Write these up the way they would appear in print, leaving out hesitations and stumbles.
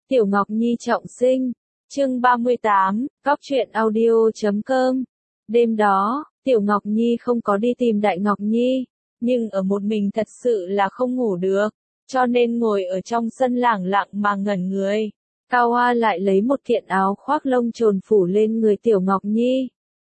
Tiểu Ngọc Nhi trọng sinh, chương 38, Cóc truyện audio.com. Đêm đó, Tiểu Ngọc Nhi không có đi tìm Đại Ngọc Nhi, nhưng ở một mình thật sự là không ngủ được, cho nên ngồi ở trong sân lẳng lặng mà ngẩn người. Cao Hoa lại lấy một kiện áo khoác lông trồn phủ lên người Tiểu Ngọc Nhi.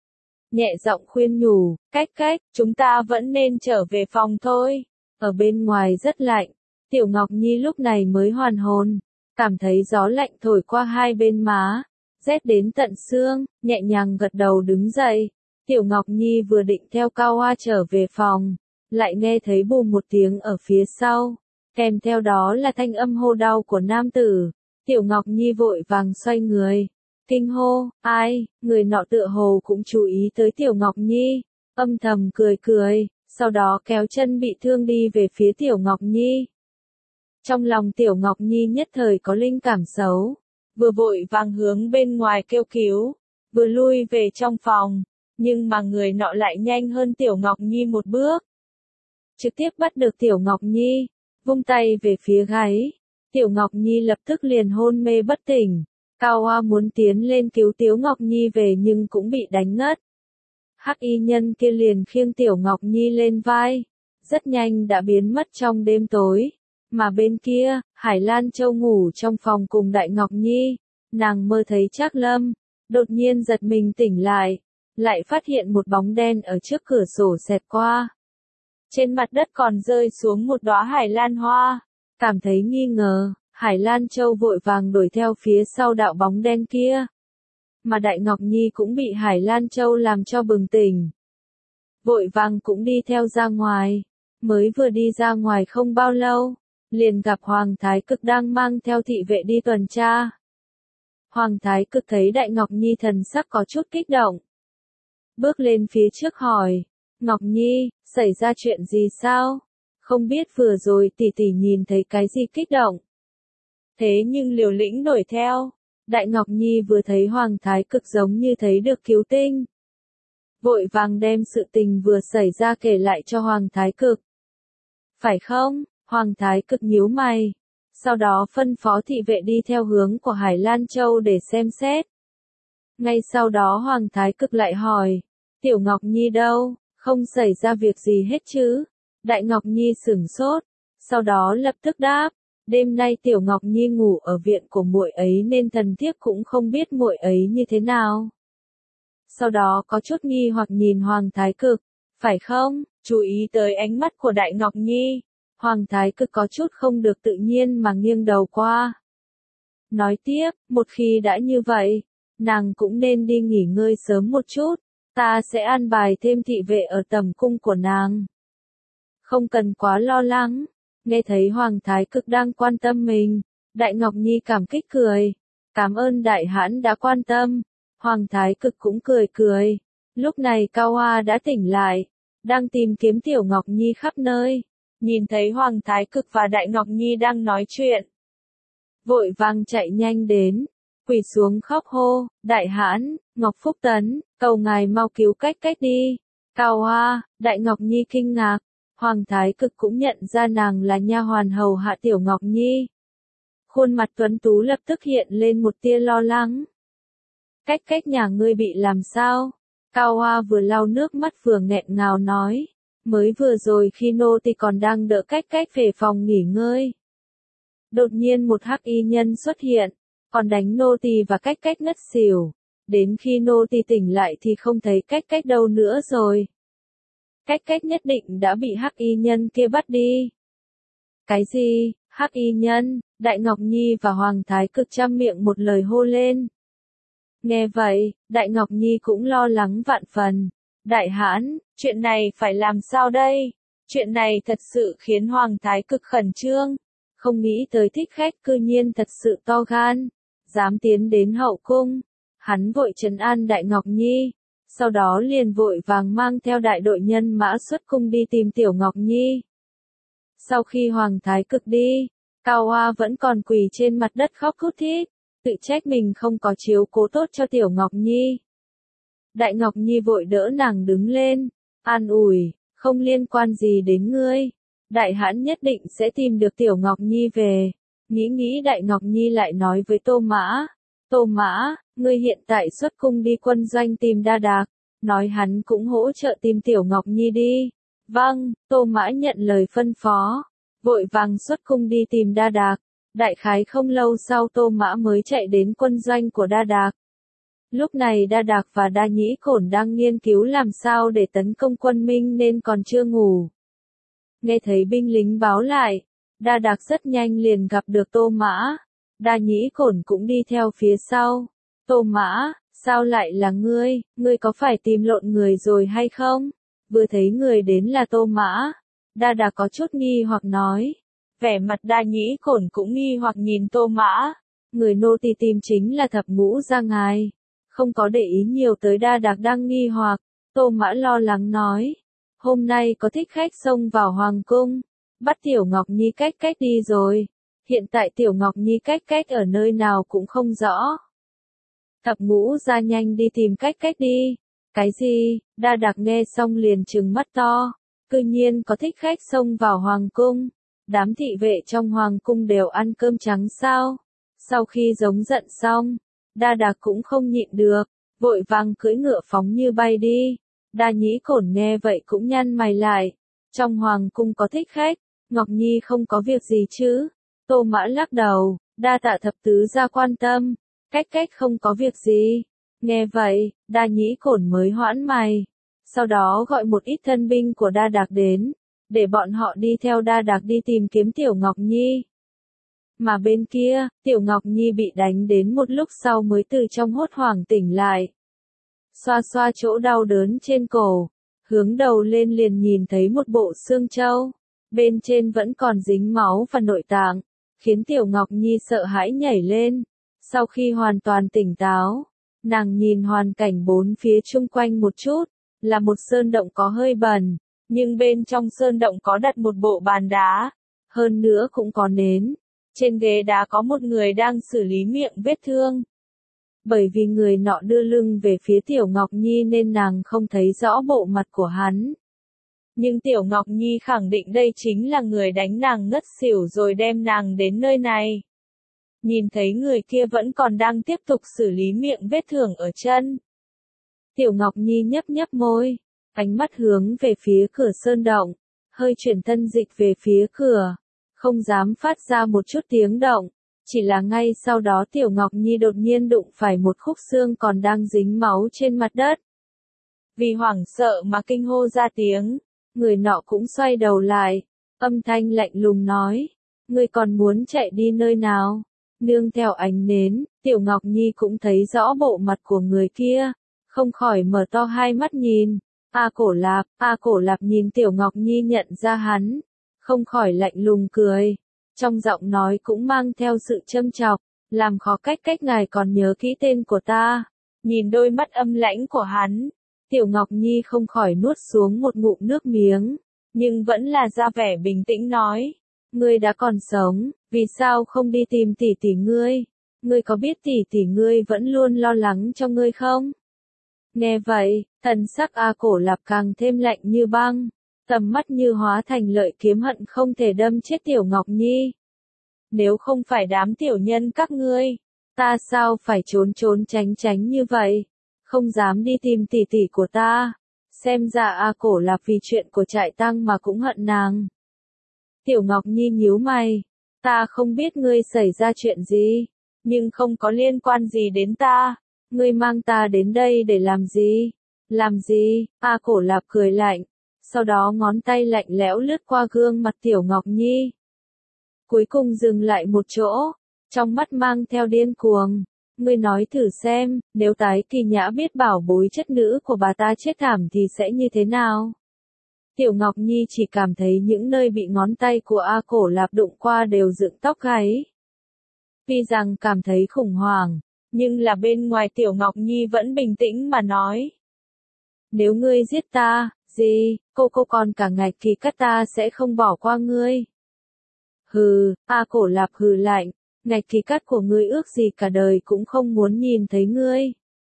Nhẹ giọng khuyên nhủ, cách, chúng ta vẫn nên trở về phòng thôi. Ở bên ngoài rất lạnh, Tiểu Ngọc Nhi lúc này mới hoàn hồn, cảm thấy gió lạnh thổi qua hai bên má, rét đến tận xương, nhẹ nhàng gật đầu đứng dậy. Tiểu Ngọc Nhi vừa định theo Cao Hoa trở về phòng, lại nghe thấy bùm một tiếng ở phía sau, kèm theo đó là thanh âm hô đau của nam tử. Tiểu Ngọc Nhi vội vàng xoay người, kinh hô, ai, người nọ tựa hồ cũng chú ý tới Tiểu Ngọc Nhi, âm thầm cười, sau đó kéo chân bị thương đi về phía Tiểu Ngọc Nhi. Trong lòng Tiểu Ngọc Nhi nhất thời có linh cảm xấu, vừa vội vàng hướng bên ngoài kêu cứu, vừa lui về trong phòng, nhưng mà người nọ lại nhanh hơn Tiểu Ngọc Nhi một bước. Trực tiếp bắt được Tiểu Ngọc Nhi, vung tay về phía gáy, Tiểu Ngọc Nhi lập tức liền hôn mê bất tỉnh. Cao Hoa muốn tiến lên cứu Tiểu Ngọc Nhi về nhưng cũng bị đánh ngất. Hắc y nhân kia liền khiêng Tiểu Ngọc Nhi lên vai, rất nhanh đã biến mất trong đêm tối. Mà bên kia, Hải Lan Châu ngủ trong phòng cùng Đại Ngọc Nhi, nàng mơ thấy Trác Lâm, đột nhiên giật mình tỉnh lại phát hiện một bóng đen ở trước cửa sổ xẹt qua. Trên mặt đất còn rơi xuống một đóa Hải Lan hoa, cảm thấy nghi ngờ, Hải Lan Châu vội vàng đuổi theo phía sau đạo bóng đen kia. Mà Đại Ngọc Nhi cũng bị Hải Lan Châu làm cho bừng tỉnh. Vội vàng cũng đi theo ra ngoài, mới vừa đi ra ngoài không bao lâu, liền gặp Hoàng Thái Cực đang mang theo thị vệ đi tuần tra. Hoàng Thái Cực thấy Đại Ngọc Nhi thần sắc có chút kích động. Bước lên phía trước hỏi, Ngọc Nhi, xảy ra chuyện gì sao? Không biết vừa rồi tỷ tỷ nhìn thấy cái gì kích động. Thế nhưng liều lĩnh đuổi theo. Đại Ngọc Nhi vừa thấy Hoàng Thái Cực giống như thấy được cứu tinh. Vội vàng đem sự tình vừa xảy ra kể lại cho Hoàng Thái Cực. Phải không? Hoàng Thái Cực nhíu mày. Sau đó phân phó thị vệ đi theo hướng của Hải Lan Châu để xem xét. Ngay sau đó Hoàng Thái Cực lại hỏi, Tiểu Ngọc Nhi đâu, không xảy ra việc gì hết chứ? Đại Ngọc Nhi sửng sốt, sau đó lập tức đáp, đêm nay Tiểu Ngọc Nhi ngủ ở viện của muội ấy nên thần thiếp cũng không biết muội ấy như thế nào. Sau đó có chút nghi hoặc nhìn Hoàng Thái Cực, phải không? Chú ý tới ánh mắt của Đại Ngọc Nhi. Hoàng Thái Cực có chút không được tự nhiên mà nghiêng đầu qua. Nói tiếp, một khi đã như vậy, nàng cũng nên đi nghỉ ngơi sớm một chút, ta sẽ an bài thêm thị vệ ở tầm cung của nàng. Không cần quá lo lắng. Nghe thấy Hoàng Thái Cực đang quan tâm mình, Đại Ngọc Nhi cảm kích cười. Cảm ơn đại hãn đã quan tâm. Hoàng Thái Cực cũng cười. Lúc này Cao Hoa đã tỉnh lại, đang tìm kiếm Tiểu Ngọc Nhi khắp nơi. Nhìn thấy Hoàng Thái Cực và Đại Ngọc Nhi đang nói chuyện, vội vàng chạy nhanh đến, quỳ xuống khóc hô, đại hãn, Ngọc Phúc Tấn, cầu ngài mau cứu cách đi. Cao Hoa, Đại Ngọc Nhi kinh ngạc, Hoàng Thái Cực cũng nhận ra nàng là nha hoàn hầu hạ Tiểu Ngọc Nhi. Khuôn mặt tuấn tú lập tức hiện lên một tia lo lắng. Cách nhà ngươi bị làm sao? Cao Hoa vừa lau nước mắt vừa nghẹn ngào nói. Mới vừa rồi khi nô tỳ còn đang đỡ cách về phòng nghỉ ngơi. Đột nhiên một hắc y nhân xuất hiện, còn đánh nô tỳ và cách ngất xỉu. Đến khi nô tỳ tỉnh lại thì không thấy cách đâu nữa rồi. Cách nhất định đã bị hắc y nhân kia bắt đi. Cái gì? Hắc y nhân? Đại Ngọc Nhi và Hoàng Thái Cực trăm miệng một lời hô lên. Nghe vậy, Đại Ngọc Nhi cũng lo lắng vạn phần. Đại hãn, chuyện này phải làm sao đây? Chuyện này thật sự khiến Hoàng Thái Cực khẩn trương. Không nghĩ tới thích khách cư nhiên thật sự to gan, dám tiến đến hậu cung. Hắn vội trấn an Đại Ngọc Nhi, sau đó liền vội vàng mang theo đại đội nhân mã xuất cung đi tìm Tiểu Ngọc Nhi. Sau khi Hoàng Thái Cực đi, Cao Hoa vẫn còn quỳ trên mặt đất khóc thút thít, tự trách mình không có chiếu cố tốt cho Tiểu Ngọc Nhi. Đại Ngọc Nhi vội đỡ nàng đứng lên, an ủi, không liên quan gì đến ngươi. Đại hãn nhất định sẽ tìm được Tiểu Ngọc Nhi về. Nghĩ nghĩ Đại Ngọc Nhi lại nói với Tô Mã. Tô Mã, ngươi hiện tại xuất cung đi quân doanh tìm Đa Đạc, nói hắn cũng hỗ trợ tìm Tiểu Ngọc Nhi đi. Vâng, Tô Mã nhận lời phân phó, vội vàng xuất cung đi tìm Đa Đạc. Đại khái không lâu sau Tô Mã mới chạy đến quân doanh của Đa Đạc. Lúc này Đa Đạc và Đa Nhĩ Cổn đang nghiên cứu làm sao để tấn công quân Minh nên còn chưa ngủ. Nghe thấy binh lính báo lại, Đa Đạc rất nhanh liền gặp được Tô Mã. Đa Nhĩ Cổn cũng đi theo phía sau. Tô Mã, sao lại là ngươi có phải tìm lộn người rồi hay không? Vừa thấy người đến là Tô Mã, Đa Đạc có chút nghi hoặc nói. Vẻ mặt Đa Nhĩ Cổn cũng nghi hoặc nhìn Tô Mã. Người nô tỳ tìm chính là Thập Ngũ Gia ngài. Không có để ý nhiều tới Đa Đạc đang nghi hoặc, Tô Mã lo lắng nói. Hôm nay có thích khách xông vào hoàng cung, bắt Tiểu Ngọc Nhi cách đi rồi. Hiện tại Tiểu Ngọc Nhi cách ở nơi nào cũng không rõ. Thập Ngũ Gia nhanh đi tìm cách đi. Cái gì? Đa Đạc nghe xong liền trừng mắt to. Cư nhiên có thích khách xông vào hoàng cung. Đám thị vệ trong hoàng cung đều ăn cơm trắng sao? Sau khi giống giận xong, Đa Đạc cũng không nhịn được, vội vàng cưỡi ngựa phóng như bay đi. Đa Nhĩ Cổn nghe vậy cũng nhăn mày lại. Trong hoàng cung có thích khách, Ngọc Nhi không có việc gì chứ? Tô Mã lắc đầu, đa tạ thập tứ gia quan tâm, cách không có việc gì. Nghe vậy, Đa Nhĩ Cổn mới hoãn mày. Sau đó gọi một ít thân binh của Đa Đạc đến, để bọn họ đi theo Đa Đạc đi tìm kiếm Tiểu Ngọc Nhi. Mà bên kia, Tiểu Ngọc Nhi bị đánh đến một lúc sau mới từ trong hốt hoảng tỉnh lại. Xoa xoa chỗ đau đớn trên cổ, hướng đầu lên liền nhìn thấy một bộ xương trâu, bên trên vẫn còn dính máu và nội tạng, khiến Tiểu Ngọc Nhi sợ hãi nhảy lên. Sau khi hoàn toàn tỉnh táo, nàng nhìn hoàn cảnh bốn phía chung quanh một chút, là một sơn động có hơi bẩn, nhưng bên trong sơn động có đặt một bộ bàn đá, hơn nữa cũng có nến. Trên ghế đá có một người đang xử lý miệng vết thương. Bởi vì người nọ đưa lưng về phía Tiểu Ngọc Nhi nên nàng không thấy rõ bộ mặt của hắn. Nhưng Tiểu Ngọc Nhi khẳng định đây chính là người đánh nàng ngất xỉu rồi đem nàng đến nơi này. Nhìn thấy người kia vẫn còn đang tiếp tục xử lý miệng vết thương ở chân. Tiểu Ngọc Nhi nhấp môi, ánh mắt hướng về phía cửa sơn động, hơi chuyển thân dịch về phía cửa, không dám phát ra một chút tiếng động. Chỉ là ngay sau đó Tiểu Ngọc Nhi đột nhiên đụng phải một khúc xương còn đang dính máu trên mặt đất. Vì hoảng sợ mà kinh hô ra tiếng, người nọ cũng xoay đầu lại, âm thanh lạnh lùng nói, ngươi còn muốn chạy đi nơi nào? Nương theo ánh nến, Tiểu Ngọc Nhi cũng thấy rõ bộ mặt của người kia, không khỏi mở to hai mắt nhìn. A Cổ Lạp nhìn Tiểu Ngọc Nhi nhận ra hắn, không khỏi lạnh lùng cười. Trong giọng nói cũng mang theo sự châm chọc, làm khó cách ngài còn nhớ kỹ tên của ta. Nhìn đôi mắt âm lãnh của hắn, Tiểu Ngọc Nhi không khỏi nuốt xuống một ngụm nước miếng, nhưng vẫn là ra vẻ bình tĩnh nói, ngươi đã còn sống, vì sao không đi tìm tỷ ngươi? Ngươi có biết tỷ ngươi vẫn luôn lo lắng cho ngươi không? Nghe vậy, thần sắc A Cổ Lạp càng thêm lạnh như băng. Tầm mắt như hóa thành lợi kiếm hận không thể đâm chết Tiểu Ngọc Nhi. Nếu không phải đám tiểu nhân các ngươi, ta sao phải trốn tránh như vậy, không dám đi tìm tỷ của ta. Xem ra A Cổ Lạp vì chuyện của trại tăng mà cũng hận nàng. Tiểu Ngọc Nhi nhíu mày, ta không biết ngươi xảy ra chuyện gì, nhưng không có liên quan gì đến ta. Ngươi mang ta đến đây để làm gì? Làm gì? A Cổ Lạp cười lạnh. Sau đó ngón tay lạnh lẽo lướt qua gương mặt Tiểu Ngọc Nhi. Cuối cùng dừng lại một chỗ, trong mắt mang theo điên cuồng. Ngươi nói thử xem, nếu Tái Kỳ Nhã biết bảo bối chất nữ của bà ta chết thảm thì sẽ như thế nào? Tiểu Ngọc Nhi chỉ cảm thấy những nơi bị ngón tay của A Cổ Lạp đụng qua đều dựng tóc gáy. Tuy rằng cảm thấy khủng hoảng, nhưng là bên ngoài Tiểu Ngọc Nhi vẫn bình tĩnh mà nói. Nếu ngươi giết ta, gì, cô còn cả Ngạch Kỳ Cắt ta sẽ không bỏ qua ngươi. Hừ, A Cổ Lạp hừ lạnh, Ngạch Kỳ Cắt của ngươi ước gì cả đời cũng không muốn nhìn thấy ngươi.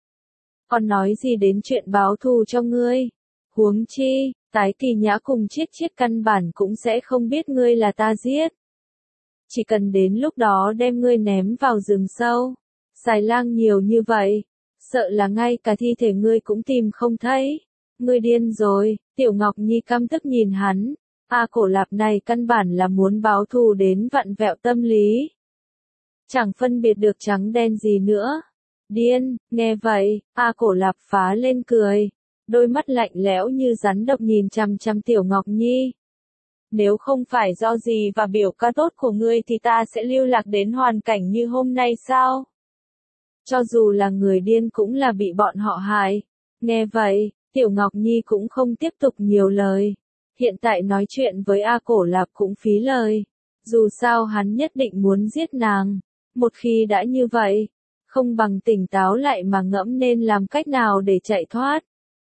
Còn nói gì đến chuyện báo thù cho ngươi? Huống chi, Tái Kỳ Nhã cùng Chiết căn bản cũng sẽ không biết ngươi là ta giết. chỉ cần đến lúc đó đem ngươi ném vào rừng sâu. Xài lang nhiều như vậy, sợ là ngay cả thi thể ngươi cũng tìm không thấy. Ngươi điên rồi, Tiểu Ngọc Nhi căm tức nhìn hắn. A Cổ Lạp này căn bản là muốn báo thù đến vặn vẹo tâm lý. Chẳng phân biệt được trắng đen gì nữa. Điên, nghe vậy, A Cổ Lạp phá lên cười. Đôi mắt lạnh lẽo như rắn độc nhìn chằm chằm Tiểu Ngọc Nhi. Nếu không phải do gì và biểu ca tốt của ngươi thì ta sẽ lưu lạc đến hoàn cảnh như hôm nay sao? Cho dù là người điên cũng là bị bọn họ hại. Nghe vậy, Tiểu Ngọc Nhi cũng không tiếp tục nhiều lời. Hiện tại nói chuyện với A Cổ Lạp cũng phí lời. Dù sao hắn nhất định muốn giết nàng. Một khi đã như vậy, không bằng tỉnh táo lại mà ngẫm nên làm cách nào để chạy thoát.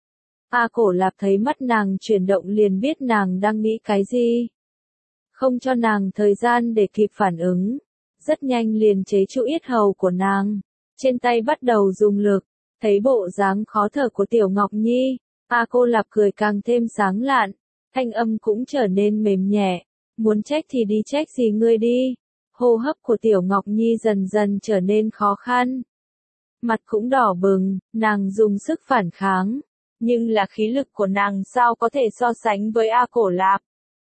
A Cổ Lạp thấy mắt nàng chuyển động liền biết nàng đang nghĩ cái gì. Không cho nàng thời gian để kịp phản ứng. Rất nhanh liền chế trụ yết hầu của nàng. Trên tay bắt đầu dùng lực. Thấy bộ dáng khó thở của Tiểu Ngọc Nhi, A Cổ Lạp cười càng thêm sáng lạn. Thanh âm cũng trở nên mềm nhẹ. Muốn trách thì đi trách gì ngươi đi. Hô hấp của Tiểu Ngọc Nhi dần dần trở nên khó khăn. Mặt cũng đỏ bừng, nàng dùng sức phản kháng. Nhưng là khí lực của nàng sao có thể so sánh với A Cổ Lạp.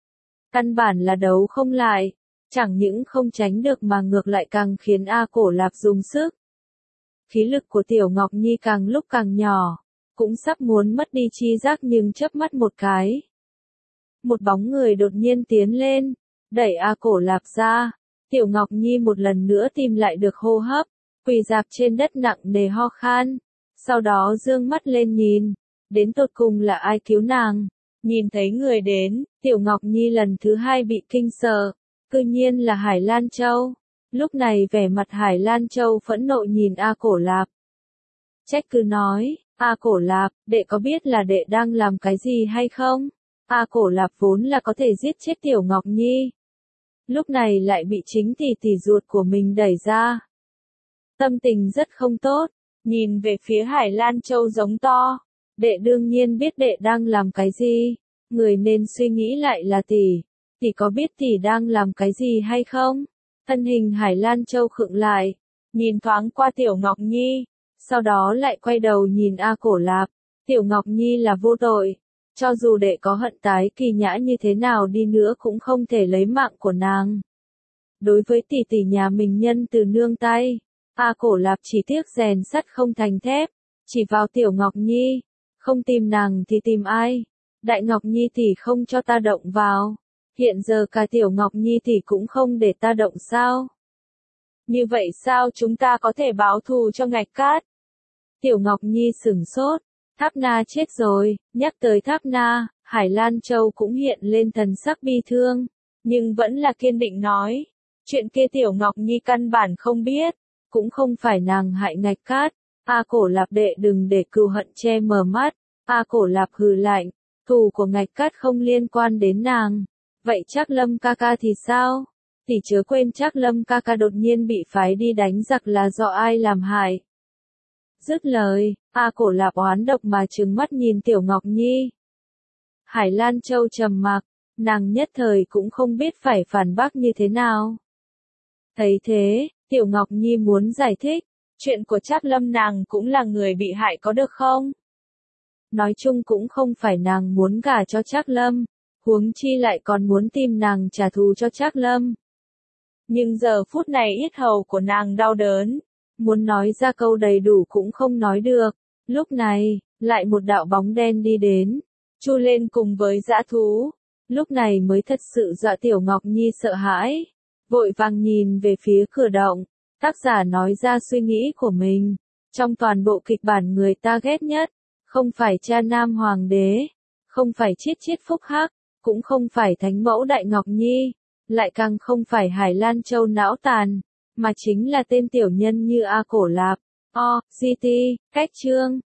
Căn bản là đấu không lại. Chẳng những không tránh được mà ngược lại càng khiến A Cổ Lạp dùng sức. Khí lực của Tiểu Ngọc Nhi càng lúc càng nhỏ. Cũng sắp muốn mất đi chi giác nhưng chớp mắt một cái. Một bóng người đột nhiên tiến lên. Đẩy A Cổ Lạp ra. Tiểu Ngọc Nhi một lần nữa tìm lại được hô hấp. Quỳ rạp trên đất nặng nề ho khan. Sau đó dương mắt lên nhìn. Đến tột cùng là ai cứu nàng. Nhìn thấy người đến, Tiểu Ngọc Nhi lần thứ hai bị kinh sợ. Cư nhiên là Hải Lan Châu. Lúc này vẻ mặt Hải Lan Châu phẫn nộ nhìn A Cổ Lạp. Trách cứ nói, A Cổ Lạp, đệ có biết là đệ đang làm cái gì hay không? A Cổ Lạp vốn là có thể giết chết Tiểu Ngọc Nhi. Lúc này lại bị chính tỷ ruột của mình đẩy ra. Tâm tình rất không tốt, nhìn về phía Hải Lan Châu giống to. Đệ đương nhiên biết đệ đang làm cái gì, người nên suy nghĩ lại là tỷ có biết tỷ đang làm cái gì hay không? Thân hình Hải Lan Châu khựng lại, nhìn thoáng qua Tiểu Ngọc Nhi, sau đó lại quay đầu nhìn A Cổ Lạp. Tiểu Ngọc Nhi là vô tội, cho dù đệ có hận tái kỳ nhã như thế nào đi nữa cũng không thể lấy mạng của nàng. Đối với tỷ nhà mình nhân từ nương tay, A Cổ Lạp chỉ tiếc rèn sắt không thành thép, chỉ vào Tiểu Ngọc Nhi, không tìm nàng thì tìm ai? Đại Ngọc Nhi tỷ không cho ta động vào, hiện giờ cả Tiểu Ngọc Nhi tỷ cũng không để ta động sao? Như vậy sao chúng ta có thể báo thù cho Ngạch Cát? Tiểu Ngọc Nhi sửng sốt, Tháp Na chết rồi. Nhắc tới Tháp Na, Hải Lan Châu cũng hiện lên thần sắc bi thương, nhưng vẫn là kiên định nói, chuyện kia Tiểu Ngọc Nhi căn bản không biết, cũng không phải nàng hại Ngạch Cát. A Cổ Lạp đệ đừng để cừu hận che mờ mắt. A Cổ Lạp hừ lạnh, thù của Ngạch Cát không liên quan đến nàng. Vậy Trác Lâm ca ca thì sao? Tỷ chớ quên Trác Lâm ca ca đột nhiên bị phái đi đánh giặc là do ai làm hại. Dứt lời, A Cổ Lạp oán độc mà trừng mắt nhìn Tiểu Ngọc Nhi. Hải Lan Châu trầm mặc, nàng nhất thời cũng không biết phải phản bác như thế nào. Thấy thế, Tiểu Ngọc Nhi muốn giải thích, chuyện của Trác Lâm nàng cũng là người bị hại có được không? Nói chung cũng không phải nàng muốn gả cho Trác Lâm, huống chi lại còn muốn tìm nàng trả thù cho Trác Lâm. Nhưng giờ phút này yết hầu của nàng đau đớn, muốn nói ra câu đầy đủ cũng không nói được. Lúc này, lại một đạo bóng đen đi đến, chu lên cùng với dã thú. Lúc này mới thật sự dọa Tiểu Ngọc Nhi sợ hãi, vội vàng nhìn về phía cửa động. Tác giả nói ra suy nghĩ của mình. Trong toàn bộ kịch bản người ta ghét nhất, không phải cha nam hoàng đế, không phải Chiết Phúc Hắc, cũng không phải thánh mẫu Đại Ngọc Nhi, lại càng không phải Hải Lan Châu não tàn, mà chính là tên tiểu nhân như A Cổ Lạp. GT, cách chương.